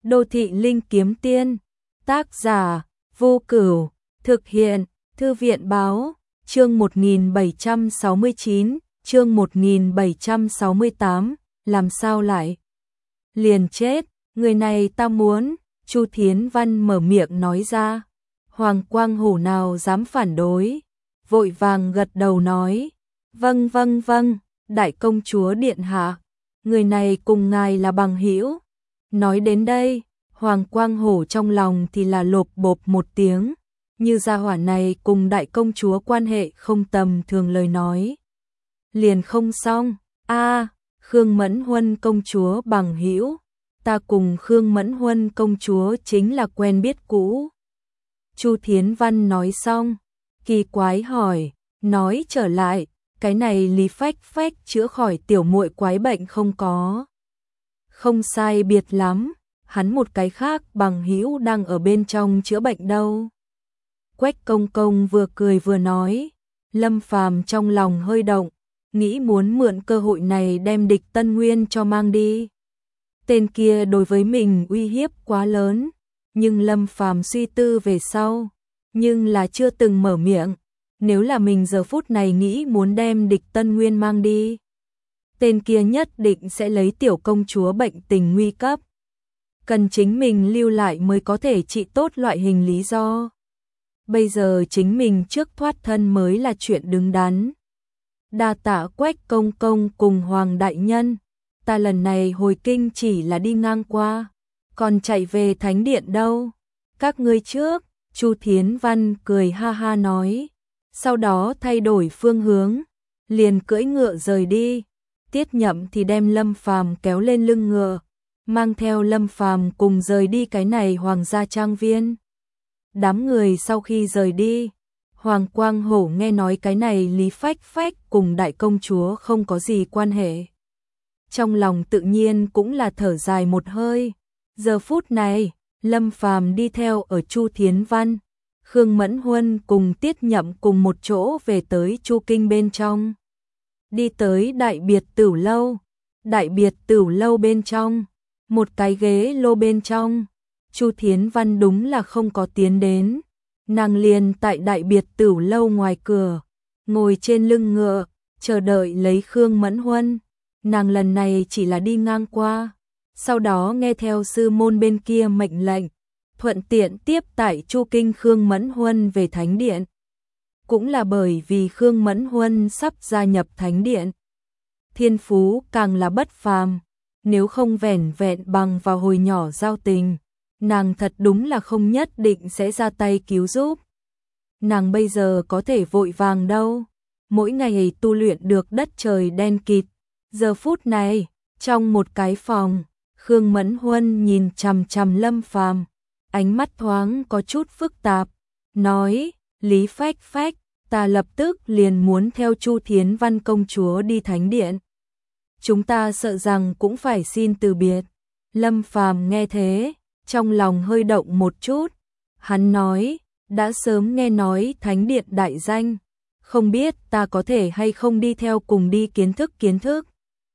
Đô thị linh kiếm tiên, tác giả, Vô Cửu, thực hiện, Thư viện báo, chương 1769, chương 1768, làm sao lại liền chết, người này ta muốn, Chu Thiến Văn mở miệng nói ra. Hoàng Quang Hổ nào dám phản đối, vội vàng gật đầu nói, vâng vâng vâng, đại công chúa điện hạ, người này cùng ngài là bằng hữu. Nói đến đây, Hoàng Quang Hổ trong lòng thì là lộp bộp một tiếng, như gia hỏa này cùng đại công chúa quan hệ không tầm thường lời nói. Liền không xong, Khương Mẫn Huân công chúa bằng hữu, ta cùng Khương Mẫn Huân công chúa chính là quen biết cũ. Chu Thiến Văn nói xong, kỳ quái hỏi, nói trở lại, cái này Lý Phách Phách chữa khỏi tiểu muội quái bệnh không có? Không sai biệt lắm, hắn một cái khác bằng hữu đang ở bên trong chữa bệnh đâu. Quách Công Công vừa cười vừa nói, Lâm Phàm trong lòng hơi động, nghĩ muốn mượn cơ hội này đem Địch Tân Nguyên cho mang đi. Tên kia đối với mình uy hiếp quá lớn, nhưng Lâm Phàm suy tư về sau, nhưng là chưa từng mở miệng, nếu là mình giờ phút này nghĩ muốn đem Địch Tân Nguyên mang đi, tên kia nhất định sẽ lấy tiểu công chúa bệnh tình nguy cấp, cần chính mình lưu lại mới có thể trị tốt loại hình lý do. Bây giờ chính mình trước thoát thân mới là chuyện đứng đắn. Đa tạ Quách Công Công cùng Hoàng đại nhân, ta lần này hồi kinh chỉ là đi ngang qua, còn chạy về thánh điện đâu. Các ngươi trước, Chu Thiến Văn cười ha ha nói, sau đó thay đổi phương hướng, liền cưỡi ngựa rời đi. Tiết Nhậm thì đem Lâm Phàm kéo lên lưng ngựa, mang theo Lâm Phàm cùng rời đi cái này hoàng gia trang viên. Đám người sau khi rời đi, Hoàng Quang Hổ nghe nói cái này Lý Phách Phách cùng đại công chúa không có gì quan hệ. Trong lòng tự nhiên cũng là thở dài một hơi. Giờ phút này, Lâm Phàm đi theo ở Chu Thiến Văn, Khương Mẫn Huân cùng Tiết Nhậm cùng một chỗ về tới Chu Kinh bên trong. Đi tới Đại Biệt Tửu Lâu. Đại Biệt Tửu Lâu bên trong, một cái ghế lô bên trong, Chu Thiến Văn đúng là không có tiến đến. Nàng liền tại Đại Biệt Tửu Lâu ngoài cửa, ngồi trên lưng ngựa, chờ đợi lấy Khương Mẫn Huân. Nàng lần này chỉ là đi ngang qua, sau đó nghe theo sư môn bên kia mệnh lệnh, thuận tiện tiếp tại Chu Kinh Khương Mẫn Huân về Thánh Điện. Cũng là bởi vì Khương Mẫn Huân sắp gia nhập Thánh Điện, thiên phú càng là bất phàm, nếu không vẻn vẹn bằng vào hồi nhỏ giao tình, nàng thật đúng là không nhất định sẽ ra tay cứu giúp. Nàng bây giờ có thể vội vàng đâu, mỗi ngày tu luyện được đất trời đen kịt. Giờ phút này, trong một cái phòng, Khương Mẫn Huân nhìn chằm chằm Lâm Phàm, ánh mắt thoáng có chút phức tạp, nói, Lý Phách Phách, ta lập tức liền muốn theo Chu Thiến Văn công chúa đi Thánh Điện. Chúng ta sợ rằng cũng phải xin từ biệt. Lâm Phàm nghe thế, trong lòng hơi động một chút. Hắn nói, đã sớm nghe nói Thánh Điện đại danh, không biết ta có thể hay không đi theo cùng đi kiến thức.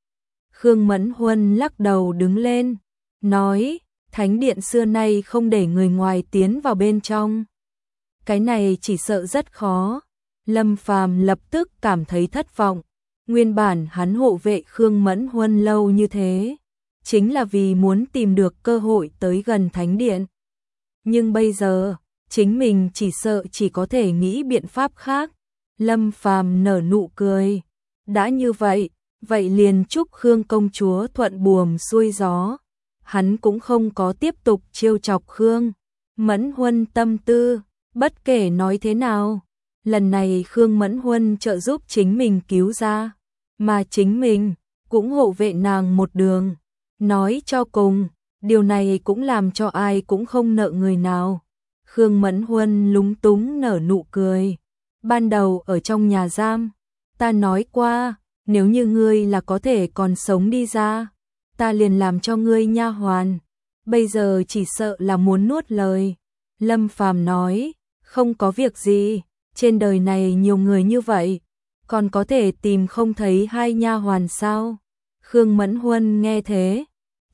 Khương Mẫn Huân lắc đầu đứng lên, nói, Thánh Điện xưa nay không để người ngoài tiến vào bên trong. Cái này chỉ sợ rất khó. Lâm Phàm lập tức cảm thấy thất vọng. Nguyên bản hắn hộ vệ Khương Mẫn Huân lâu như thế, chính là vì muốn tìm được cơ hội tới gần Thánh Điện. Nhưng bây giờ, chính mình chỉ sợ chỉ có thể nghĩ biện pháp khác. Lâm Phàm nở nụ cười. Đã như vậy, vậy liền chúc Khương công chúa thuận buồm xuôi gió. Hắn cũng không có tiếp tục trêu chọc Khương Mẫn Huân tâm tư, bất kể nói thế nào. Lần này Khương Mẫn Huân trợ giúp chính mình cứu ra, mà chính mình cũng hộ vệ nàng một đường. Nói cho cùng, điều này cũng làm cho ai cũng không nợ người nào. Khương Mẫn Huân lúng túng nở nụ cười. Ban đầu ở trong nhà giam, ta nói qua, nếu như ngươi là có thể còn sống đi ra, ta liền làm cho ngươi nha hoàn. Bây giờ chỉ sợ là muốn nuốt lời. Lâm Phàm nói, không có việc gì, trên đời này nhiều người như vậy, còn có thể tìm không thấy hai nha hoàn sao? Khương Mẫn Huân nghe thế,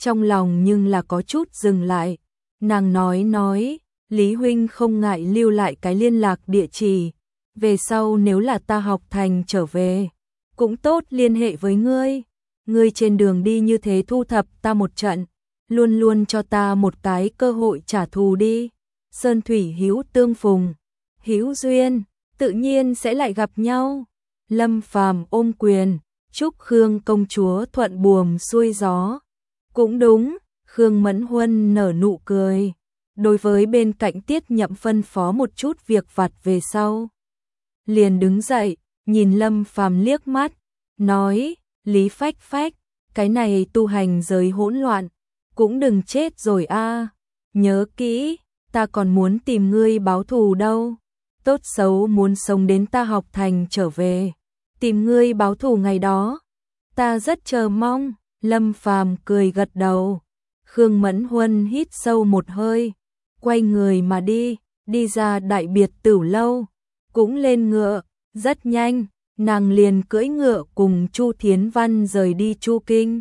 trong lòng nhưng là có chút dừng lại. Nàng nói, Lý huynh không ngại lưu lại cái liên lạc địa chỉ, về sau nếu là ta học thành trở về, cũng tốt liên hệ với ngươi. Ngươi trên đường đi như thế thu thập ta một trận, luôn luôn cho ta một cái cơ hội trả thù đi. Sơn thủy hữu tương phùng, hữu duyên, tự nhiên sẽ lại gặp nhau. Lâm Phàm ôm quyền, chúc Khương công chúa thuận buồm xuôi gió. Cũng đúng, Khương Mẫn Huân nở nụ cười. Đối với bên cạnh Tiết Nhậm phân phó một chút việc vặt về sau, liền đứng dậy, nhìn Lâm Phàm liếc mắt, nói, Lý Phách Phách, cái này tu hành giới hỗn loạn, cũng đừng chết rồi a. Nhớ kỹ, ta còn muốn tìm ngươi báo thù đâu. Tốt xấu muốn sống đến ta học thành trở về, tìm ngươi báo thù ngày đó, ta rất chờ mong. Lâm Phàm cười gật đầu. Khương Mẫn Huân hít sâu một hơi, quay người mà đi ra đại biệt tử lâu, cũng lên ngựa, rất nhanh, nàng liền cưỡi ngựa cùng Chu Thiến Văn rời đi Chu Kinh.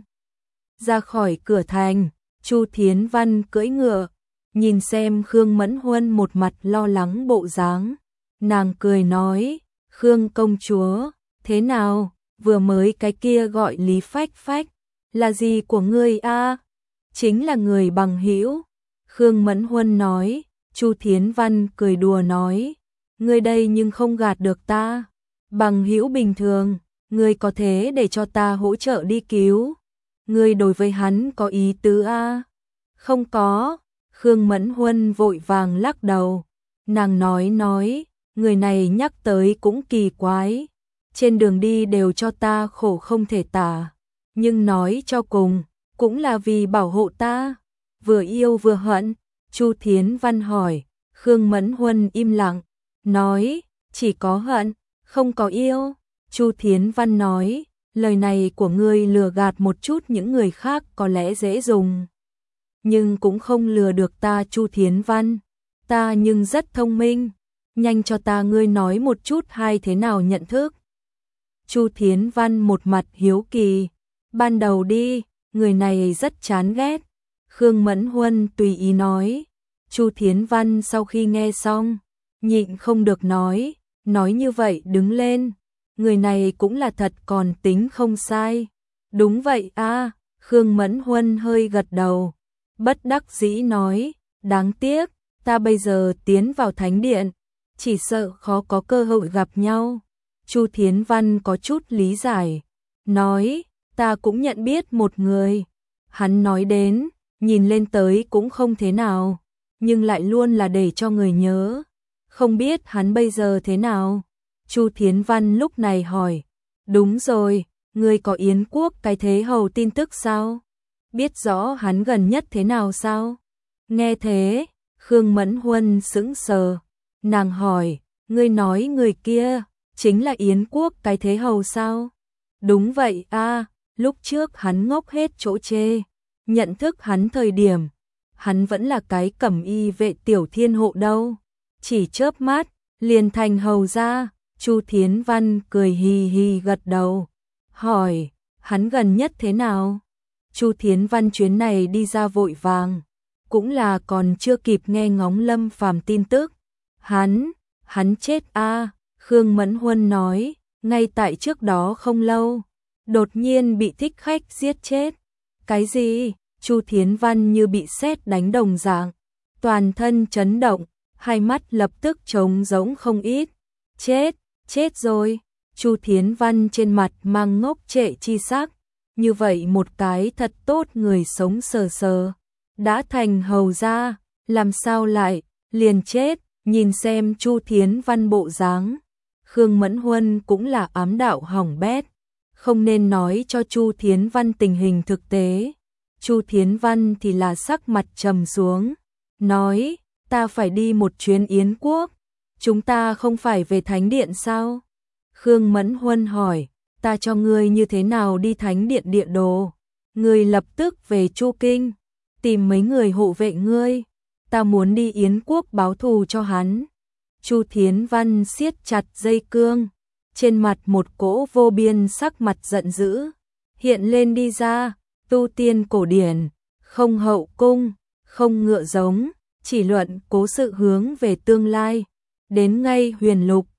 Ra khỏi cửa thành, Chu Thiến Văn cưỡi ngựa, nhìn xem Khương Mẫn Huân một mặt lo lắng bộ dáng, nàng cười nói, Khương công chúa, thế nào, vừa mới cái kia gọi Lý Phách Phách, là gì của ngươi a? Chính là người bằng hữu. Khương Mẫn Huân nói. Chu Thiến Văn cười đùa nói, ngươi đây nhưng không gạt được ta. Bằng hữu bình thường, ngươi có thế để cho ta hỗ trợ đi cứu. Ngươi đối với hắn có ý tứ a? Không có. Khương Mẫn Huân vội vàng lắc đầu. Nàng nói, người này nhắc tới cũng kỳ quái. Trên đường đi đều cho ta khổ không thể tả. Nhưng nói cho cùng, cũng là vì bảo hộ ta. Vừa yêu vừa hận. Chu Thiến Văn hỏi. Khương Mẫn Huân im lặng, nói, chỉ có hận, không có yêu. Chu Thiến Văn nói, lời này của ngươi lừa gạt một chút những người khác có lẽ dễ dùng, nhưng cũng không lừa được ta. Chu Thiến Văn, ta nhưng rất thông minh, nhanh cho ta ngươi nói một chút hay thế nào nhận thức. Chu Thiến Văn một mặt hiếu kỳ, ban đầu đi, người này rất chán ghét. Khương Mẫn Huân tùy ý nói. Chu Thiến Văn sau khi nghe xong, nhịn không được nói như vậy đứng lên, người này cũng là thật còn tính không sai. Đúng vậy a. Khương Mẫn Huân hơi gật đầu, bất đắc dĩ nói, đáng tiếc, ta bây giờ tiến vào thánh điện, chỉ sợ khó có cơ hội gặp nhau. Chu Thiến Văn có chút lý giải, nói, ta cũng nhận biết một người, hắn nói đến, nhìn lên tới cũng không thế nào, nhưng lại luôn là để cho người nhớ. Không biết hắn bây giờ thế nào? Chu Thiến Văn lúc này hỏi. Đúng rồi, ngươi có Yến quốc cái thế hầu tin tức sao? Biết rõ hắn gần nhất thế nào sao? Nghe thế, Khương Mẫn Huân sững sờ. Nàng hỏi, ngươi nói người kia, chính là Yến quốc cái thế hầu sao? Đúng vậy a, lúc trước hắn ngốc hết chỗ chê. Nhận thức hắn thời điểm, hắn vẫn là cái cẩm y vệ tiểu thiên hộ đâu. Chỉ chớp mắt, liền thành hầu ra. Chu Thiến Văn cười hì hì gật đầu. Hỏi, hắn gần nhất thế nào? Chu Thiến Văn chuyến này đi ra vội vàng, cũng là còn chưa kịp nghe ngóng Lâm Phàm tin tức. Hắn chết a. Khương Mẫn Huân nói, ngay tại trước đó không lâu, đột nhiên bị thích khách giết chết. Cái gì? Chu Thiến Văn như bị sét đánh đồng dạng, toàn thân chấn động, hai mắt lập tức trống rỗng không ít. Chết rồi. Chu Thiến Văn trên mặt mang ngốc trệ chi sắc, như vậy một cái thật tốt người sống sờ sờ, đã thành hầu gia, làm sao lại liền chết? Nhìn xem Chu Thiến Văn bộ dáng, Khương Mẫn Huân cũng là ám đạo hỏng bét, không nên nói cho Chu Thiến Văn tình hình thực tế. Chu Thiến Văn thì là sắc mặt trầm xuống, nói, ta phải đi một chuyến Yến quốc, chúng ta không phải về thánh điện sao? Khương Mẫn Huân hỏi, ta cho ngươi như thế nào đi thánh điện địa đồ? Ngươi lập tức về Chu Kinh, tìm mấy người hộ vệ ngươi, ta muốn đi Yến quốc báo thù cho hắn. Chu Thiến Văn siết chặt dây cương, trên mặt một cỗ vô biên sắc mặt giận dữ hiện lên đi ra. Tu tiên cổ điển, không hậu cung, không ngựa giống, chỉ luận cố sự hướng về tương lai. Đến ngay Huyền Lục,